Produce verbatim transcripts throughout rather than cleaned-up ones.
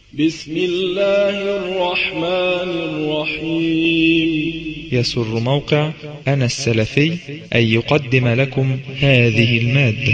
بسم الله الرحمن الرحيم. يسر موقع أنا السلفي أن يقدم لكم هذه المادة.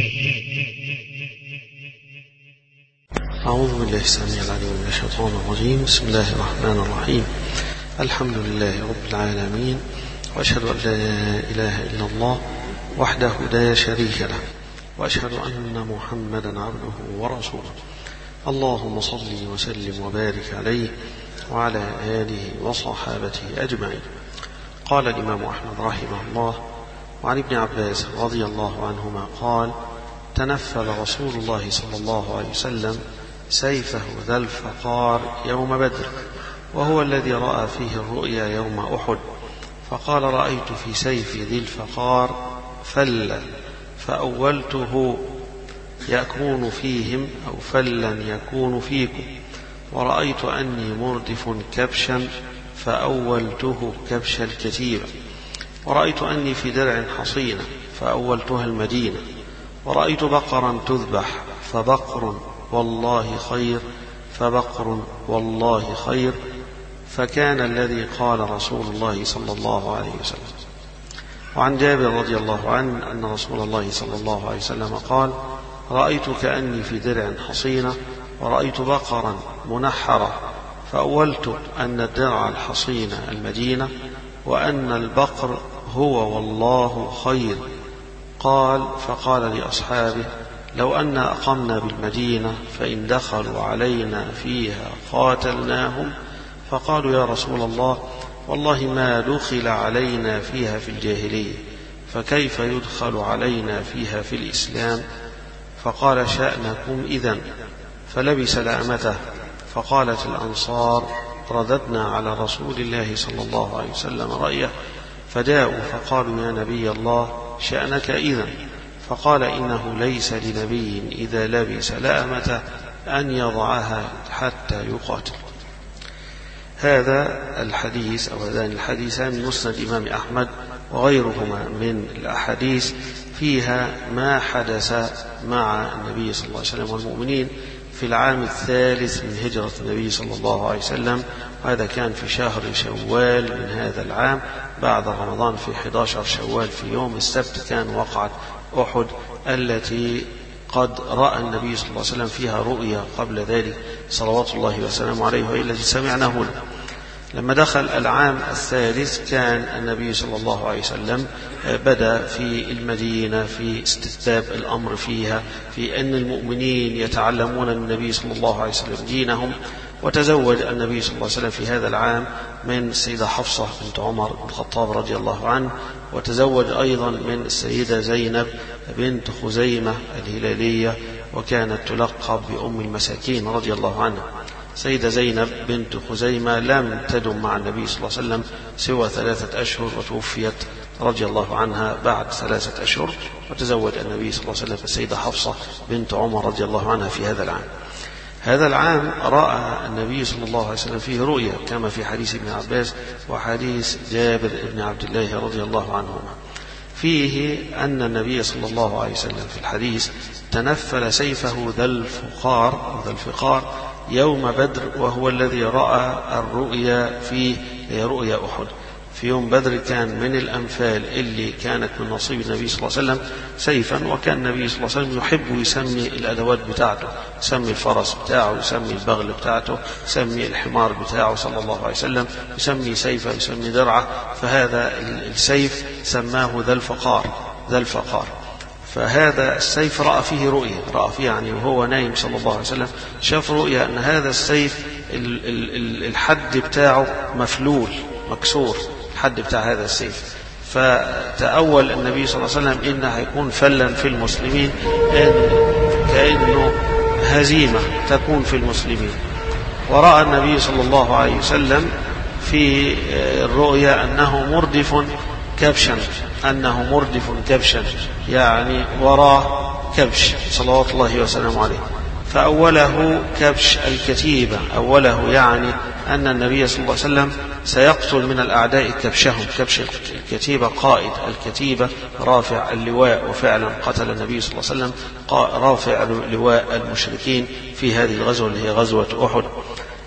أعوذ بالله السميع العليم من الشيطان الرجيم. بسم الله الرحمن الرحيم. الحمد لله رب العالمين، وأشهد أن لا إله إلا الله وحده لا شريك له، وأشهد أن محمدا عبده ورسوله. اللهم صل وسلم وبارك عليه وعلى آله وصحابته أجمعين. قال الإمام أحمد رحمه الله: وعن ابن عباس رضي الله عنهما قال: تنفل رسول الله صلى الله عليه وسلم سيفه ذا الفقار يوم بدر، وهو الذي رأى فيه الرؤيا يوم أحد، فقال: رأيت في سيف ذي الفقار فلا فأولته يكون فيهم أو فلا يكون فيكم، ورأيت أني مردف كبشا فأولته كبش الكتيبة، ورأيت أني في درع حصينة فأولتها المدينة، ورأيت بقرا تذبح فبقر والله خير فبقر والله خير، فكان الذي قال رسول الله صلى الله عليه وسلم. وعن جابر رضي الله عنه أن رسول الله صلى الله عليه وسلم قال: رأيت كأني في درع حصينة، ورأيت بقرا منحرة فأولت أن الدرع الحصينة المدينة، وأن البقر هو والله خير. قال: فقال لأصحابه: لو أن أقمنا بالمدينة فإن دخلوا علينا فيها قاتلناهم. فقالوا: يا رسول الله، والله ما دخل علينا فيها في الجاهلية، فكيف يدخل علينا فيها في الإسلام؟ فقال: شأنكم إذن. فلبس لأمته. فقالت الأنصار: رددنا على رسول الله صلى الله عليه وسلم رأيه، فجاءوا فقالوا: يا نبي الله، شأنك إذن. فقال: إنه ليس لنبي إذا لبس لأمته أن يضعها حتى يقاتل. هذا الحديث أو هذان الحديثان من مسند الإمام أحمد وغيرهما من الأحاديث فيها ما حدث مع النبي صلى الله عليه وسلم والمؤمنين في العام الثالث من هجرة النبي صلى الله عليه وسلم، وهذا كان في شهر شوال من هذا العام بعد رمضان في أحد عشر شوال. في يوم السبت كان وقعت أحد التي قد رأى النبي صلى الله عليه وسلم فيها رؤيا قبل ذلك صلوات الله وسلامه عليه، وهي التي سمعناه هنا. لما دخل العام الثالث كان النبي صلى الله عليه وسلم بدأ في المدينة في استتباب الأمر فيها، في أن المؤمنين يتعلمون من النبي صلى الله عليه وسلم دينهم. وتزوج النبي صلى الله عليه وسلم في هذا العام من السيدة حفصة بنت عمر بن الخطاب رضي الله عنه، وتزوج أيضا من السيدة زينب بنت خزيمة الهلالية، وكانت تلقب بأم المساكين رضي الله عنها. سيدة زينب بنت خزيمة لم تدم مع النبي صلى الله عليه وسلم سوى ثلاثة أشهر، وتوفيت رضي الله عنها بعد ثلاثة أشهر، وتزوج النبي صلى الله عليه وسلم السيدة حفصة بنت عمر رضي الله عنها في هذا العام. هذا العام رأى النبي صلى الله عليه وسلم فيه رؤيا كما في حديث ابن عباس وحديث جابر بن عبد الله رضي الله عنهما، فيه أن النبي صلى الله عليه وسلم في الحديث تنفل سيفه ذا الفقار ذا الفقار يوم بدر، وهو الذي رأى الرؤيا في رؤيا أحد. في يوم بدر كان من الأنفال اللي كانت من نصيب النبي صلى الله عليه وسلم سيفا، وكان النبي صلى الله عليه وسلم يحب يسمي الأدوات بتاعته، يسمي الفرس بتاعه، يسمي البغل بتاعته، يسمي الحمار بتاعه صلى الله عليه وسلم، يسمي سيفه، يسمي درعه. فهذا السيف سماه ذا الفقار ذا الفقار فهذا السيف رأى فيه رؤيا، رأى فيه يعني وهو نايم صلى الله عليه وسلم شاف رؤيا أن هذا السيف الحد بتاعه مفلول مكسور، الحد بتاع هذا السيف. فتأول النبي صلى الله عليه وسلم إنه هيكون فلا في المسلمين، إن كأنه هزيمة تكون في المسلمين. ورأى النبي صلى الله عليه وسلم في الرؤيا أنه مردف كبشا أنه مردف كبشا يعني وراه كبش صلوات الله وسلامه عليه. فأوله كبش الكتيبة، أوله يعني أن النبي صلى الله عليه وسلم سيقتل من الأعداء كبشهم. كبش الكتيبة قائد الكتيبة رافع اللواء، وفعلا قتل النبي صلى الله عليه وسلم رافع لواء المشركين في هذه الغزوة اللي هي غزوة أحد.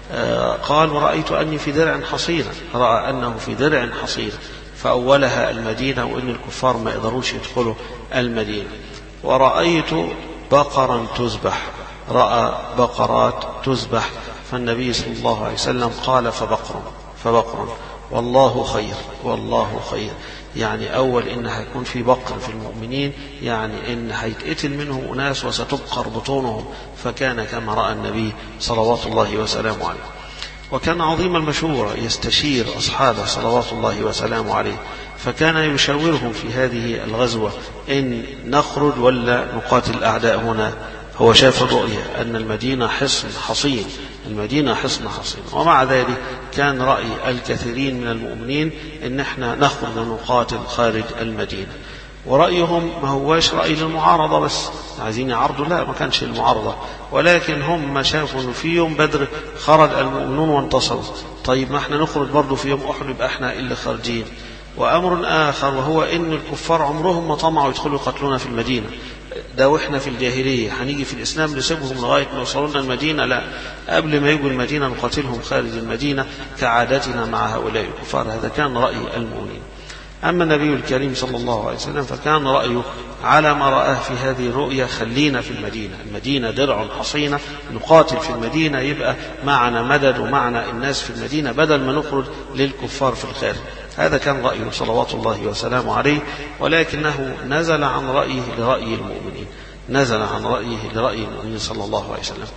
قال ورأيت أني في درع حصينة، رأى أنه في درع حصينة فأولها المدينة وإن الكفار ما يقدروش يدخلوا المدينة. ورأيت بقرا تذبح، رأى بقرات تذبح، فالنبي صلى الله عليه وسلم قال فبقر فبقر والله خير والله خير، يعني أول إن هيكون في بقر في المؤمنين، يعني إن هيتقتل منهم أناس وستبقر بطونهم، فكان كما رأى النبي صلوات الله وسلامه عليه. وكان عظيم المشورة، يستشير أصحابه صلوات الله وسلامه عليه، فكان يشاورهم في هذه الغزوة إن نخرج ولا نقاتل الأعداء هنا. هو شاف الرؤية أن المدينة حصن حصين، المدينة حصن حصين، ومع ذلك كان رأي الكثيرين من المؤمنين إن احنا نخرج ونقاتل خارج المدينة. ورأيهم ما هواش رأي للمعارضة بس، عايزين يعرضوا، لا ما كانش المعارضة، ولكن هم شافوا في يوم بدر خرج المؤمنون وانتصروا، طيب ما احنا نخرج برضو في يوم أحد يبقى احنا اللي خارجين. وأمر آخر وهو إن الكفار عمرهم ما طمعوا يدخلوا يقتلونا في المدينة، ده واحنا في الجاهلية هنيجي في الإسلام نسيبهم لغاية ما يوصلونا المدينة، لا، قبل ما يجوا المدينة نقاتلهم خارج المدينة كعادتنا مع هؤلاء الكفار. هذا كان رأي المؤمنين. أما النبي الكريم صلى الله عليه وسلم فكان رأيه على ما رآه في هذه الرؤيا، خلينا في المدينة، المدينة درع حصينة، نقاتل في المدينة، يبقى معنا مدد ومعنا الناس في المدينة بدل ما نخرج للكفار في الخارج. هذا كان رأيه صلوات الله وسلامه عليه، ولكنه نزل عن رأيه لرأي المؤمنين، نزل عن رأيه لرأي المؤمنين صلى الله عليه وسلم.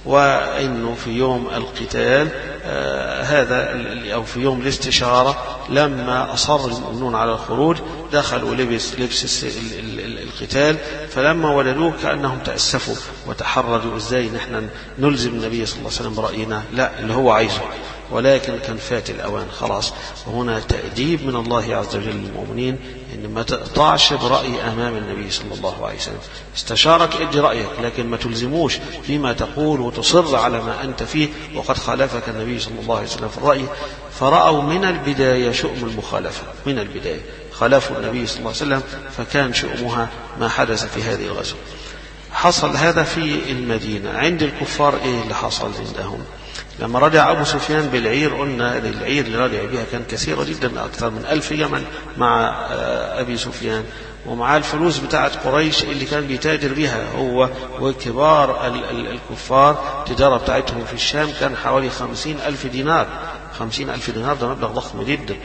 وإنه في يوم القتال آه هذا أو في يوم الاستشارة لما أصر المؤمنون على الخروج دخلوا لبس لبس القتال، فلما ولدوه كأنهم تأسفوا وتحرجوا، إزاي نحن نلزم النبي صلى الله عليه وسلم برأينا، لا اللي هو عايزه، ولكن كان فات الأوان خلاص. وهنا تأديب من الله عز وجل للمؤمنين إن ما تقطعش برأي أمام النبي صلى الله عليه وسلم، استشارك ادي رأيك، لكن ما تلزموش فيما تقول وتصر على ما أنت فيه وقد خالفك النبي صلى الله عليه وسلم في الرأي. فرأوا من البداية شؤم المخالفة، من البداية خالفوا النبي صلى الله عليه وسلم، فكان شؤمها ما حدث في هذه الغزوة. حصل هذا في المدينة. عند الكفار إيه اللي حصل عندهم؟ لما رجع أبو سفيان بالعير، قلنا العير اللي رجع بها كان كثيرة جدا، أكثر من ألف يمن مع أبي سفيان، ومع الفلوس بتاعة قريش اللي كان بيتاجر بها هو وكبار الكفار. التجارة بتاعتهم في الشام كان حوالي خمسين ألف دينار، خمسين ألف دينار ده مبلغ ضخم جدا.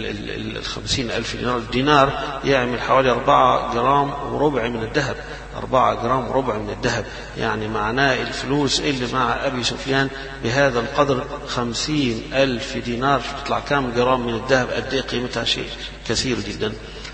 الخمسين ألف دينار الدينار يعمل حوالي أربعة جرام وربع من الذهب، أربعة جرام وربع من الذهب، يعني معناه الفلوس اللي مع أبي سفيان بهذا القدر خمسين ألف دينار، تطلع كام جرام من الذهب؟ قد إيه قيمتها؟ شيء كثير جدا.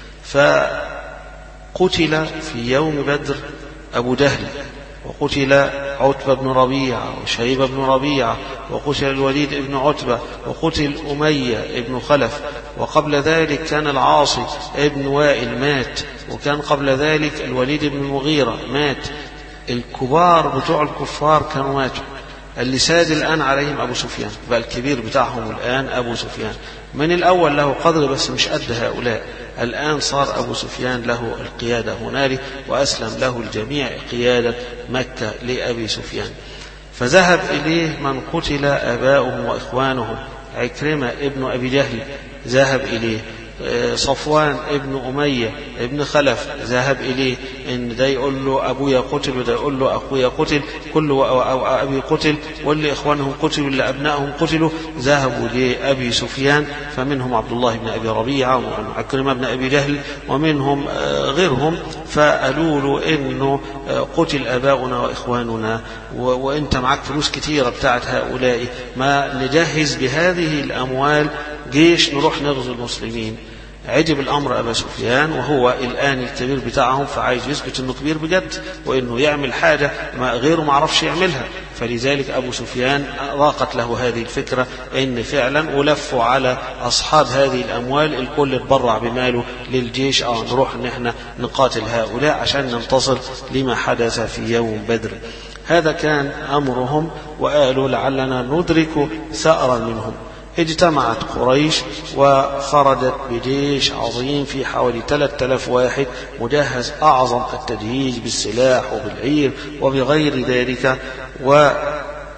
فقتل في يوم بدر أبو جهل، وقتل عتبة بن ربيعة وشيبة بن ربيعة، وقتل الوليد بن عتبة، وقتل أمية بن خلف، وقبل ذلك كان العاصي ابن وائل مات، وكان قبل ذلك الوليد بن المغيرة مات. الكبار بتوع الكفار كانوا ماتوا، اللي ساد الآن عليهم أبو سفيان، بقى الكبير بتاعهم الآن أبو سفيان. من الأول له قدر بس مش قد هؤلاء، الآن صار أبو سفيان له القيادة هنالك، وأسلم له الجميع قيادة مكة لأبي سفيان. فذهب إليه من قتل آباؤهم وإخوانهم، عكرمة ابن أبي جهل ذهب إليه، صفوان ابن أمية ابن خلف ذهب إليه، إن ده يقول له أبويا قتل وده يقول له أخويا قتل، كل أبي قتل، واللي إخوانهم قتلوا واللي أبنائهم قتلوا، ذهبوا لأبي سفيان، فمنهم عبد الله بن أبي ربيعة وعكرمة بن أبي جهل ومنهم غيرهم، فقالوا له إنه قتل آباؤنا وإخواننا، وإنت معك فلوس كتيرة بتاعت هؤلاء، ما نجهز بهذه الأموال جيش نروح نغزو المسلمين. عجب الأمر أبا سفيان، وهو الآن الكبير بتاعهم، فعايز يثبت أنه كبير بجد وأنه يعمل حاجة ما غيره ما عرفش يعملها. فلذلك أبو سفيان ضاقت له هذه الفكرة، إن فعلا ولفوا على أصحاب هذه الأموال، الكل اتبرع بماله للجيش، أو نروح إن احنا نقاتل هؤلاء عشان ننتصر لما حدث في يوم بدر. هذا كان أمرهم، وقالوا لعلنا ندرك ثأرا منهم. اجتمعت قريش وخرجت بجيش عظيم في حوالي ثلاثة آلاف واحد مجهز أعظم التجهيز بالسلاح وبالعير وبغير ذلك،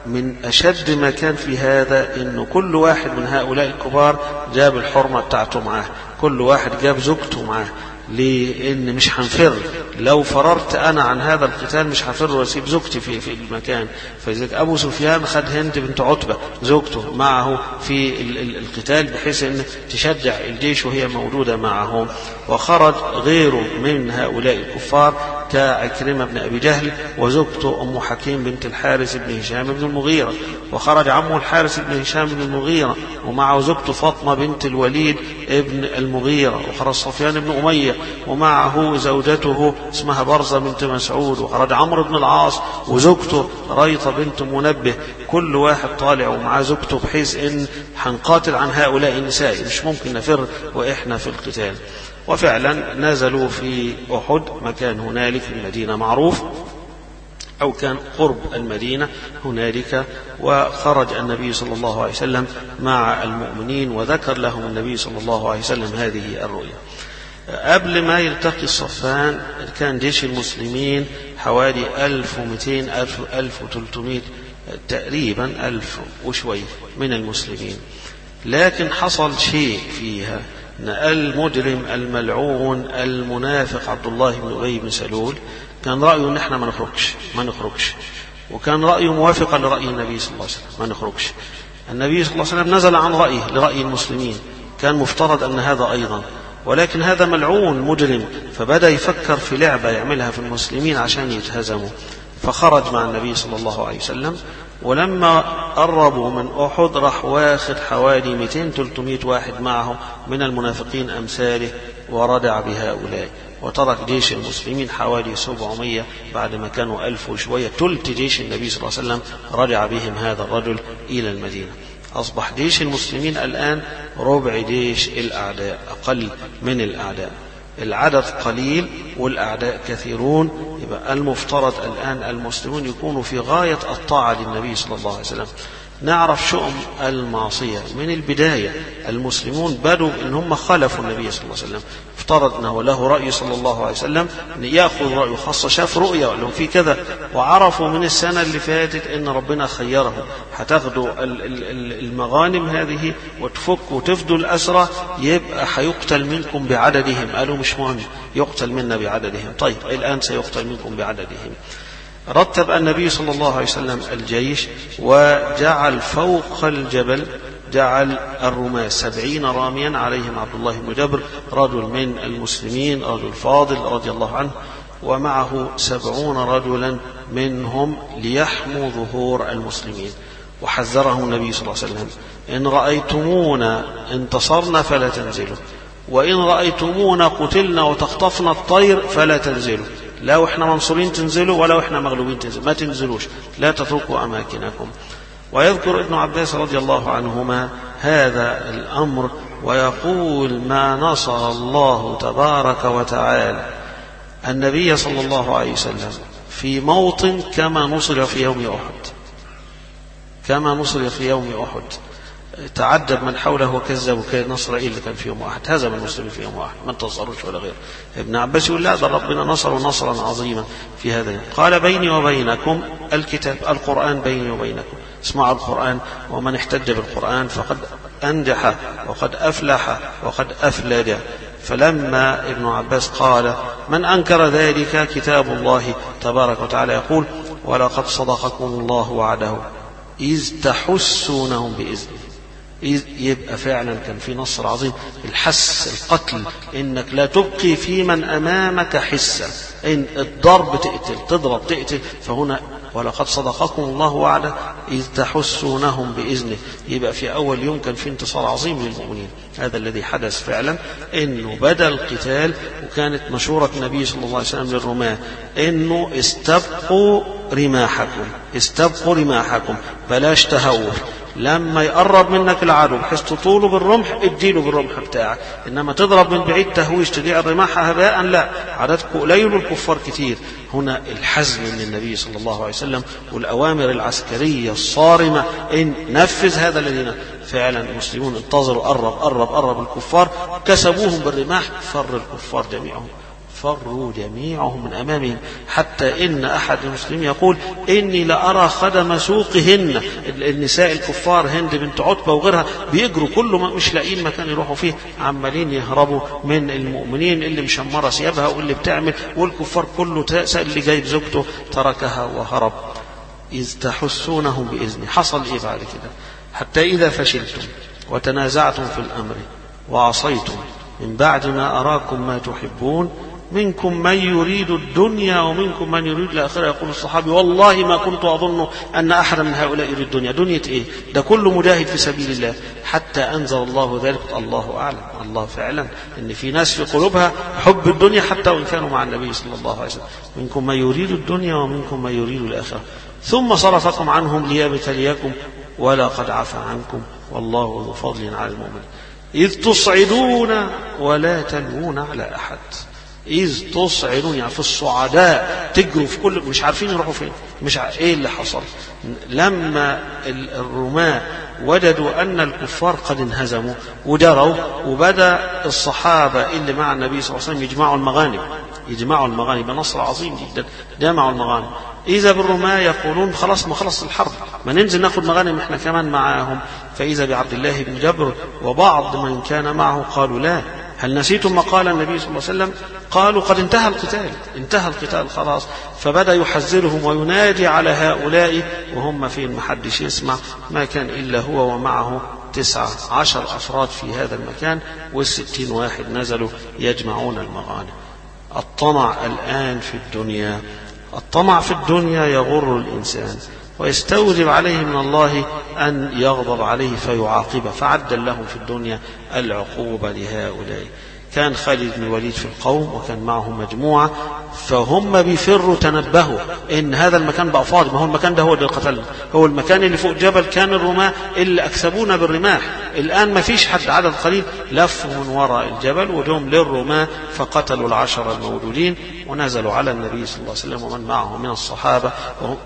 من أشد ما كان في هذا إنه كل واحد من هؤلاء الكبار جاب الحرمة بتاعته معاه، كل واحد جاب زوجته معاه، لأن مش هنفر، لو فررت أنا عن هذا القتال مش هفر وأسيب زوجتي في في المكان. فلذلك أبو سفيان خد هند بنت عتبة زوجته معه في القتال بحيث أن تشجع الجيش وهي موجودة معهم. وخرج غيره من هؤلاء الكفار كعكرمة بن أبي جهل وزوجته أم حكيم بنت الحارث بن هشام بن المغيرة، وخرج عمه الحارث بن هشام بن المغيرة ومعه زوجته فاطمة بنت الوليد ابن المغيرة، وخرج صفيان بن أمية ومعه زوجته اسمها برزة بنت مسعود، وخرج عمرو بن العاص وزوجته ريطة بنت منبه، كل واحد طالع ومعه زوجته بحيث ان هنقاتل عن هؤلاء النساء، مش ممكن نفر وإحنا في القتال. وفعلا نزلوا في أحد، مكان هنالك في المدينة معروف أو كان قرب المدينة هنالك، وخرج النبي صلى الله عليه وسلم مع المؤمنين وذكر لهم النبي صلى الله عليه وسلم هذه الرؤيا. قبل ما يلتقي الصفان كان جيش المسلمين حوالي ألف ومئتين ألف ألف وثلاثمائة تقريبا ألف وشوي من المسلمين، لكن حصل شيء فيها. المجرم الملعون المنافق عبد الله بن أبي بن سلول كان رأيه ان احنا ما نخرجش ما نخرجش وكان رأيه موافقا لرأي النبي صلى الله عليه وسلم ما نخرجش. النبي صلى الله عليه وسلم نزل عن رأيه لرأي المسلمين، كان مفترض أن هذا أيضا، ولكن هذا ملعون مجرم فبدأ يفكر في لعبة يعملها في المسلمين عشان يتهزموا، فخرج مع النبي صلى الله عليه وسلم. ولما قربوا من أحد راح واخد حوالي مئتين ثلاثمائة واحد معه من المنافقين أمثاله وردع بهؤلاء، وترك جيش المسلمين حوالي سبعمائة بعد ما كانوا ألف وشوية، ثلث جيش النبي صلى الله عليه وسلم رجع بهم هذا الرجل إلى المدينة. أصبح جيش المسلمين الآن ربع جيش الأعداء، أقل من الأعداء، العدد قليل والأعداء كثيرون. يبقى المفترض الآن المسلمون يكونوا في غاية الطاعة للنبي صلى الله عليه وسلم. نعرف شؤم المعصية من البداية، المسلمون بدوا إن هم خالفوا النبي صلى الله عليه وسلم، افترض أنه له رأي صلى الله عليه وسلم أن يأخذ رأيه، خاصة شاف رؤية وقال لهم في كذا، وعرفوا من السنة اللي فاتت أن ربنا خيره، هتاخدوا المغانم هذه وتفك وتفدوا الأسرى يبقى هيقتل منكم بعددهم. قالوا مش مهم يقتل منا بعددهم، طيب الآن سيقتل منكم بعددهم. رتب النبي صلى الله عليه وسلم الجيش وجعل فوق الجبل جعل الرماة سبعين راميا عليهم عبد الله بن جبر رجل من المسلمين رجل فاضل رضي الله عنه، ومعه سبعون رجلا منهم ليحموا ظهور المسلمين. وحذرهم النبي صلى الله عليه وسلم إن رأيتمونا انتصرنا فلا تنزلوا، وإن رأيتمونا قتلنا وتخطفنا الطير فلا تنزلوا، لو احنا منصورين تنزلوا ولو احنا مغلوبين تنزلوا، ما تنزلوش، لا تتركوا أماكنكم. ويذكر ابن عباس رضي الله عنهما هذا الأمر ويقول ما نصر الله تبارك وتعالى النبي صلى الله عليه وسلم في موطن كما نصر في يوم أحد، كما نصر في يوم أحد. تعجب من حوله وكذب وكان نصر إيه اللي كان في يوم واحد، هزم المسلمين في يوم واحد ما انتصروش ولا غير. ابن عباس يقول لا ده ربنا نصر نصرا عظيما في هذا اليوم. قال بيني وبينكم الكتاب، القرآن بيني وبينكم، اسمعوا القرآن، ومن احتج بالقرآن فقد أنجح وقد أفلح وقد أفلج. فلما ابن عباس قال من أنكر ذلك كتاب الله تبارك وتعالى يقول ولقد صدقكم الله وعده إذ تحسونهم بإذنه، يبقى فعلا كان في نصر عظيم. الحس القتل، إنك لا تبقي في من أمامك حسا، إن الضرب تقتل تضرب تقتل، فهنا ولقد صدقكم الله وعده إذ تحسونهم بإذنه. يبقى في أول يوم كان في انتصار عظيم للمؤمنين. هذا الذي حدث فعلا، إنه بدأ القتال، وكانت مشورة النبي صلى الله عليه وسلم للرماة إنه استبقوا رماحكم، استبقوا رماحكم، بلاش تهور. لما يقرب منك العدو بحيث تطوله بالرمح اديله بالرمح بتاعك، انما تضرب من بعيد تهويش تضيع الرماح هباء، لا، عددكم قليل والكفار كتير. هنا الحزم من النبي صلى الله عليه وسلم والأوامر العسكرية الصارمة إن نفذ هذا الذي فعلا. المسلمون انتظروا، قرب قرب قرب الكفار، كسبوهم بالرماح، فر الكفار جميعهم، فروا جميعهم من أمامهم، حتى إن أحد المسلمين يقول إني لأرى خدم سوقهن، النساء الكفار هند بنت عتبة وغيرها بيجروا كله مش لاقيين مكان يروحوا فيه، عمالين يهربوا من المؤمنين اللي مشمرة ثيابها واللي بتعمل، والكفار كله تأسى اللي جايب زوجته تركها وهرب. إذ تحسونهم بإذني، حصل إيه بعد كده؟ حتى إذا فشلتم وتنازعتم في الأمر وعصيتم من بعد ما أراكم ما تحبون منكم من يريد الدنيا ومنكم من يريد الآخرة، يقول الصحابي والله ما كنت أظن أن أحد من هؤلاء يريد الدنيا. دنيا إيه؟ ده كله مجاهد في سبيل الله، حتى أنزل الله ذلك. الله أعلم، الله فعلا إن في ناس في قلوبها حب الدنيا حتى وإن كانوا مع النبي صلى الله عليه وسلم. منكم من يريد الدنيا ومنكم من يريد الآخرة ثم صرفكم عنهم ليبتليكم ولقد عفا عنكم والله ذو فضل على المؤمنين إذ تصعدون ولا تلوون على أحد. إذ تصعدون يعني في الصعداء، تجروا في كل، مش عارفين يروحوا فين، مش عارف إيه اللي حصل. لما الرماة وجدوا أن الكفار قد انهزموا وجروا، وبدأ الصحابة اللي مع النبي صلى الله عليه وسلم يجمعوا المغانم، يجمعوا المغانم بنصر عظيم جدا، جمعوا المغانم. إذا بالرماة يقولون خلاص ما خلص الحرب، ما ننزل ناخد مغانم إحنا كمان معاهم. فإذا بعبد الله بن جبر وبعض من كان معه قالوا لا، هل نسيتم ما قال النبي صلى الله عليه وسلم؟ قالوا قد انتهى القتال، انتهى القتال خلاص. فبدأ يحذرهم وينادي على هؤلاء وهم فين، محدش يسمع، ما كان إلا هو ومعه تسعة عشر أفراد في هذا المكان، والستين واحد نزلوا يجمعون المغانم. الطمع الآن في الدنيا، الطمع في الدنيا يغر الإنسان ويستوجب عليه من الله أن يغضب عليه فيعاقبه، فعدل لهم في الدنيا العقوبة لهؤلاء. كان خالد بن الوليد في القوم وكان معهم مجموعة، فهم بيفروا تنبهوا إن هذا المكان بقى فاضي، ما هو المكان ده هو اللي قتلنا، هو المكان اللي فوق الجبل كان الرماة اللي أكسبونا بالرماح، الآن ما فيش حد، عدد قليل، لفوا من وراء الجبل ودهم للرماة فقتلوا العشر المولودين ونزلوا على النبي صلى الله عليه وسلم ومن معه من الصحابة. وهم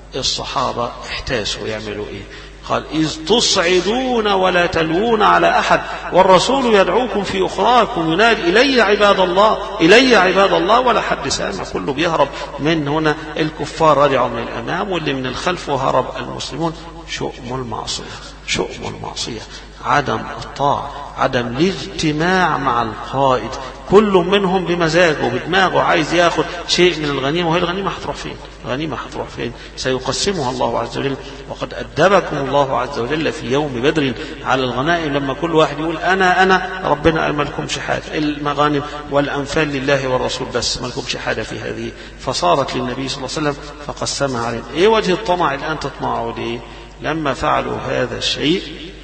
الصحابة احتاسوا يعملوا إيه؟ قال إذ تصعدون ولا تلوون على أحد والرسول يدعوكم في أخراكم ينادي إلي عباد الله، إلي عباد الله، ولا حد سامع، كله بيهرب من هنا. الكفار رجعوا من الأمام واللي من الخلف وهرب المسلمون. شؤم المعصية، شؤم المعصية، عدم الطاعة، عدم الاجتماع مع القائد، كل منهم بمزاجه بدماغه عايز ياخذ شيء من الغنيمة، وهي الغنيمة هتروح فين؟ الغنيمة هتروح فين؟ سيقسمها الله عز وجل. وقد أدبكم الله عز وجل في يوم بدر على الغنائم، لما كل واحد يقول أنا أنا ربنا قال ما لكمش حاجة، المغانم والأنفال لله والرسول بس، ما لكمش حاجة في هذه. فصارت للنبي صلى الله عليه وسلم فقسمها عليهم. إيه وجه الطمع الآن تطمعوا ليه؟ لما فعلوا هذا الشيء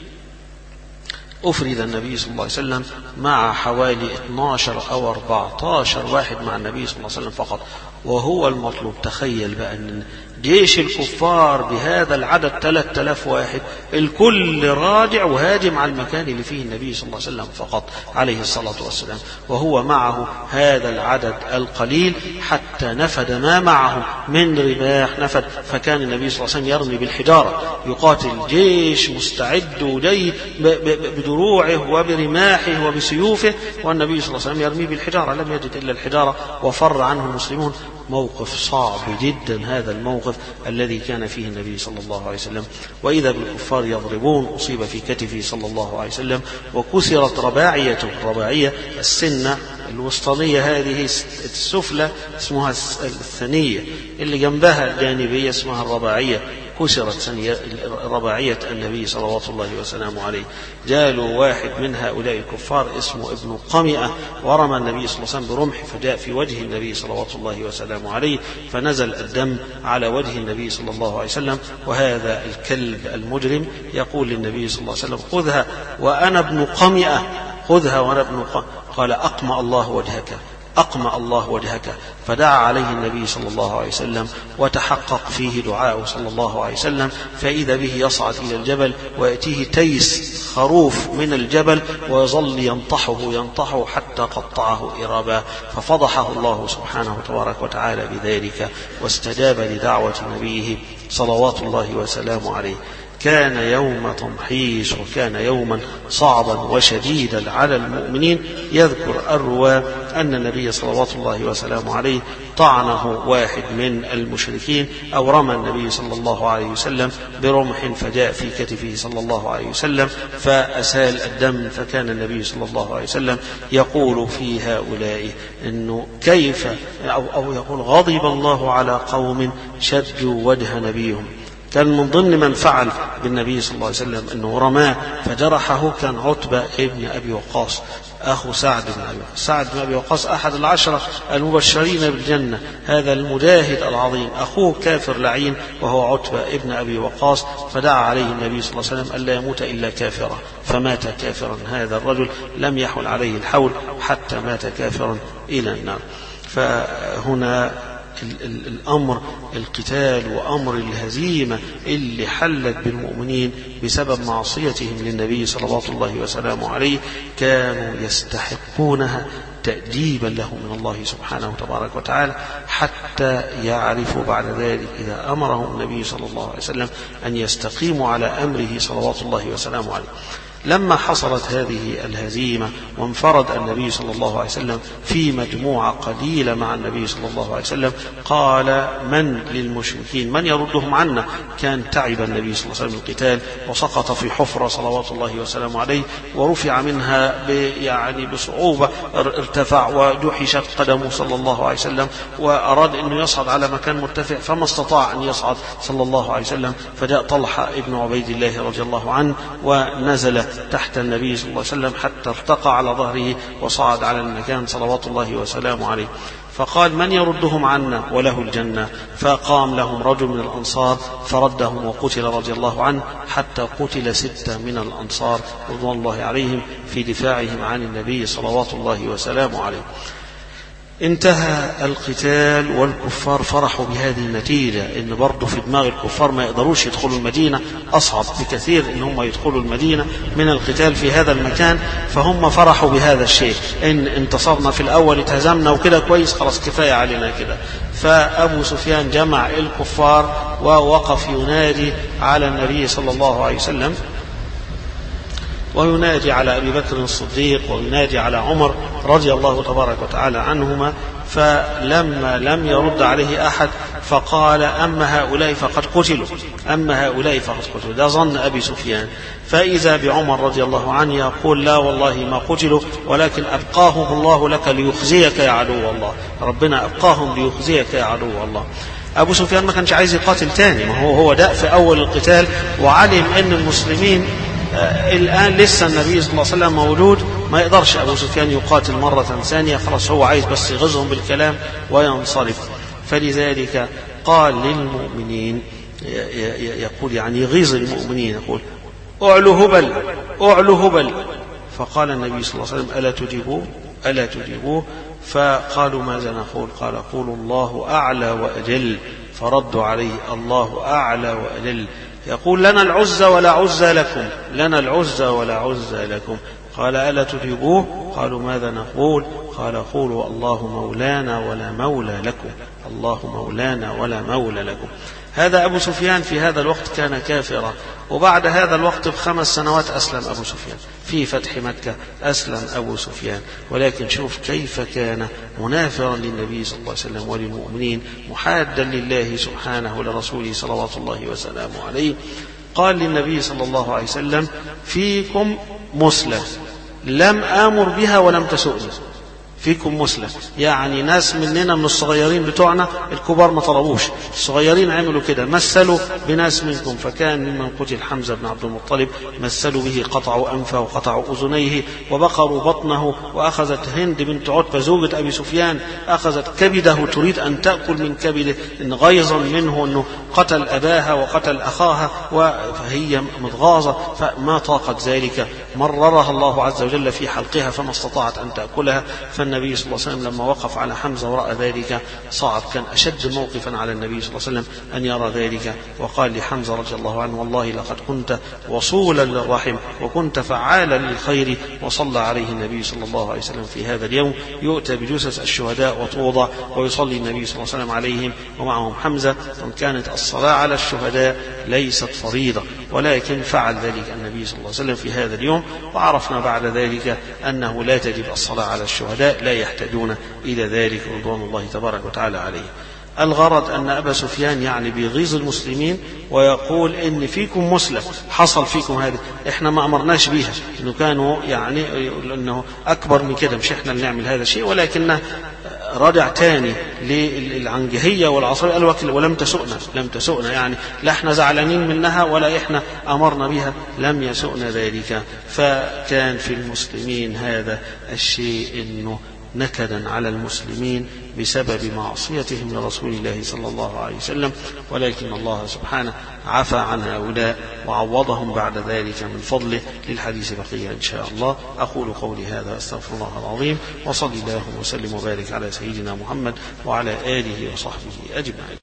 أفرد النبي صلى الله عليه وسلم مع حوالي اثنا عشر أو أربعة عشر واحد مع النبي صلى الله عليه وسلم فقط، وهو المطلوب. تخيل بقى أن جيش الكفار بهذا العدد ثلاثة آلاف واحد، الكل راجع وهاجم على المكان اللي فيه النبي صلى الله عليه وسلم فقط عليه الصلاة والسلام، وهو معه هذا العدد القليل حتى نفد ما معه من رماح نفد. فكان النبي صلى الله عليه وسلم يرمي بالحجارة، يقاتل جيش مستعد وجاي بدروعه وبرماحه وبسيوفه، والنبي صلى الله عليه وسلم يرمي بالحجارة، لم يجد إلا الحجارة وفر عنه المسلمون. موقف صعب جدا هذا الموقف الذي كان فيه النبي صلى الله عليه وسلم. وإذا بالكفار يضربون، أصيب في كتفه صلى الله عليه وسلم وكسرت رباعيته، الرباعية السنة الوسطانية هذه السفلى اسمها الثنية، اللي جنبها الجانبية اسمها الرباعية، كسرت رباعية النبي صلوات الله وسلامه عليه. جاءوا واحد من هؤلاء الكفار اسمه ابن قمئة ورمى النبي صلى الله عليه وسلم برمح، فجاء في وجه النبي صلوات الله وسلامه عليه، فنزل الدم على وجه النبي صلى الله عليه وسلم. وهذا الكلب المجرم يقول للنبي صلى الله عليه وسلم خذها وأنا ابن قمئة، خذها وأنا ابن قمئة. قال أقمأ الله وجهك، أقمأ الله وجهك. فدعا عليه النبي صلى الله عليه وسلم وتحقق فيه دعاءه صلى الله عليه وسلم، فإذا به يصعد إلى الجبل ويأتيه تيس خروف من الجبل ويظل ينطحه ينطحه حتى قطعه إرابا، ففضحه الله سبحانه وتبارك وتعالى بذلك واستجاب لدعوة نبيه صلوات الله وسلامه عليه. كان يوم تمحيص وكان يوما صعبا وشديدا على المؤمنين. يذكر الرواة أن النبي صلوات الله وسلامه عليه طعنه واحد من المشركين، أو رمى النبي صلى الله عليه وسلم برمح فجاء في كتفه صلى الله عليه وسلم فأسال الدم، فكان النبي صلى الله عليه وسلم يقول في هؤلاء إنه كيف أو, أو يقول غضب الله على قوم شدوا وجه نبيهم. كان من ضمن من فعل بالنبي صلى الله عليه وسلم أنه رماه فجرحه كان عتبة ابن أبي وقاص أخو سعد بن أبي وقاص. سعد بن أبي وقاص أحد العشرة المبشرين بالجنة، هذا المجاهد العظيم، أخوه كافر لعين وهو عتبة ابن أبي وقاص، فدعا عليه النبي صلى الله عليه وسلم ألا يموت إلا كافرا فمات كافرا. هذا الرجل لم يحل عليه الحول حتى مات كافرا إلى النار. فهنا الأمر القتال وأمر الهزيمة اللي حلت بالمؤمنين بسبب معصيتهم للنبي صلوات الله وسلامه عليه كانوا يستحقونها تأديبا لهم من الله سبحانه وتبارك وتعالى، حتى يعرفوا بعد ذلك إذا أمرهم النبي صلى الله عليه وسلم أن يستقيموا على أمره صلوات الله وسلامه عليه. لما حصلت هذه الهزيمة وانفرد النبي صلى الله عليه وسلم في مجموعة قليلة مع النبي صلى الله عليه وسلم، قال من للمشركين من يردهم عنا؟ كان تعب النبي صلى الله عليه وسلم القتال وسقط في حفرة صلوات الله وسلامه عليه ورفع منها يعني بصعوبة، ارتفع ودحشت قدمه صلى الله عليه وسلم وأراد أنه يصعد على مكان مرتفع فما استطاع أن يصعد صلى الله عليه وسلم. فجاء طلحة ابن عبيد الله رضي الله عنه ونزل تحت النبي صلى الله عليه وسلم حتى ارتقى على ظهره وصعد على المكان صلوات الله وسلامه عليه. فقال من يردهم عنا وله الجنة؟ فقام لهم رجل من الأنصار فردهم وقتل رضي الله عنه، حتى قتل ستة من الأنصار رضوان الله عليهم في دفاعهم عن النبي صلوات الله وسلامه عليه. انتهى القتال والكفار فرحوا بهذه النتيجة، ان برضو في دماغ الكفار ما يقدروش يدخلوا المدينة، أصعب بكثير ان هم يدخلوا المدينة من القتال في هذا المكان، فهم فرحوا بهذا الشيء، ان انتصرنا في الأول اتهزمنا وكده كويس خلاص كفاية علينا كده. فأبو سفيان جمع الكفار ووقف ينادي على النبي صلى الله عليه وسلم وينادي على أبي بكر الصديق وينادي على عمر رضي الله تبارك وتعالى عنهما. فلما لم يرد عليه أحد فقال أما هؤلاء فقد قتلوا، أما هؤلاء فقد قتلوا. ده ظن أبي سفيان. فإذا بعمر رضي الله عنه يقول لا والله ما قتلوا ولكن أبقاهم الله لك ليخزيك يا عدو الله، ربنا أبقاهم ليخزيك يا عدو الله. أبو سفيان ما كانش عايز يقاتل تاني، ما هو هو داء في أول القتال وعلم أن المسلمين الآن لسه النبي صلى الله عليه وسلم موجود، ما يقدرش أبو سفيان يقاتل مرة ثانية، خلاص هو عايز بس يغزهم بالكلام وينصرف. فلذلك قال للمؤمنين يقول يعني يغيظ المؤمنين يقول أعلو هبل أعلو هبل. فقال النبي صلى الله عليه وسلم ألا تجيبوه ألا تجيبوه؟ فقالوا ماذا نقول؟ قال قولوا الله أعلى وأجل. فردوا عليه الله أعلى وأجل. يقول لنا العزة ولا عزة لكم، لنا العزة ولا عزة لكم. قال ألا تجيبوه؟ قالوا ماذا نقول؟ قال قولوا الله مولانا ولا مولى لكم، الله مولانا ولا مولى لكم. هذا أبو سفيان في هذا الوقت كان كافرا، وبعد هذا الوقت بخمس سنوات أسلم أبو سفيان في فتح مكة، أسلم أبو سفيان. ولكن شوف كيف كان منافرا للنبي صلى الله عليه وسلم وللمؤمنين، محادا لله سبحانه ولرسوله صلوات الله وسلامه عليه. قال للنبي صلى الله عليه وسلم فيكم مسلم لم آمر بها ولم تسؤني، فيكم مسلم يعني ناس مننا من الصغيرين بتوعنا الكبار ما طلبوش، الصغيرين عملوا كده مثلوا بناس منكم. فكان ممن قتل حمزة بن عبد المطلب مثلوا به، قطعوا أنفه وقطعوا أذنيه وبقروا بطنه. وأخذت هند بنت عتبة زوجة أبي سفيان أخذت كبده تريد أن تأكل من كبده إن غيظا منه أنه قتل أباها وقتل أخاها، فهي متغاظة فما طاقت ذلك، مررها الله عز وجل في حلقها فما استطاعت أن تأكلها. فالنبي صلى الله عليه وسلم لما وقف على حمزة ورأى ذلك صعب، كان أشد موقفا على النبي صلى الله عليه وسلم أن يرى ذلك، وقال لحمزة رضي الله عنه والله لقد كنت وصولا للرحم وكنت فعالا للخير. وصلى عليه النبي صلى الله عليه وسلم في هذا اليوم، يؤتى بجثث الشهداء وتوضع ويصلي النبي صلى الله عليه وسلم عليهم ومعهم حمزة. وإن كانت الصلاة على الشهداء ليست فريضة ولكن فعل ذلك النبي صلى الله عليه وسلم في هذا اليوم. وعرفنا بعد ذلك أنه لا تجب الصلاة على الشهداء، لا يحتاجون إلى ذلك رضوان الله تبارك وتعالى عليه. الغرض أن أبا سفيان يعني بيغيظ المسلمين ويقول إن فيكم مسلم حصل فيكم هذا، إحنا ما أمرناش بيها، إنه كانوا يعني إنه أكبر من كده، مش إحنا اللي نعمل هذا الشيء، ولكنه رجع تاني للعنجهية والعصبية، قال ولم تسؤنا، لم تسؤنا يعني لا إحنا زعلانين منها ولا إحنا أمرنا بها، لم يسؤنا ذلك. فكان في المسلمين هذا الشيء إنه نكدا على المسلمين بسبب معصيتهم لرسول الله صلى الله عليه وسلم، ولكن الله سبحانه عفى عن هؤلاء وعوضهم بعد ذلك من فضله. للحديث بقية إن شاء الله. أقول قولي هذا أستغفر الله العظيم، وصلي الله وسلم وبارك على سيدنا محمد وعلى آله وصحبه أجمعين.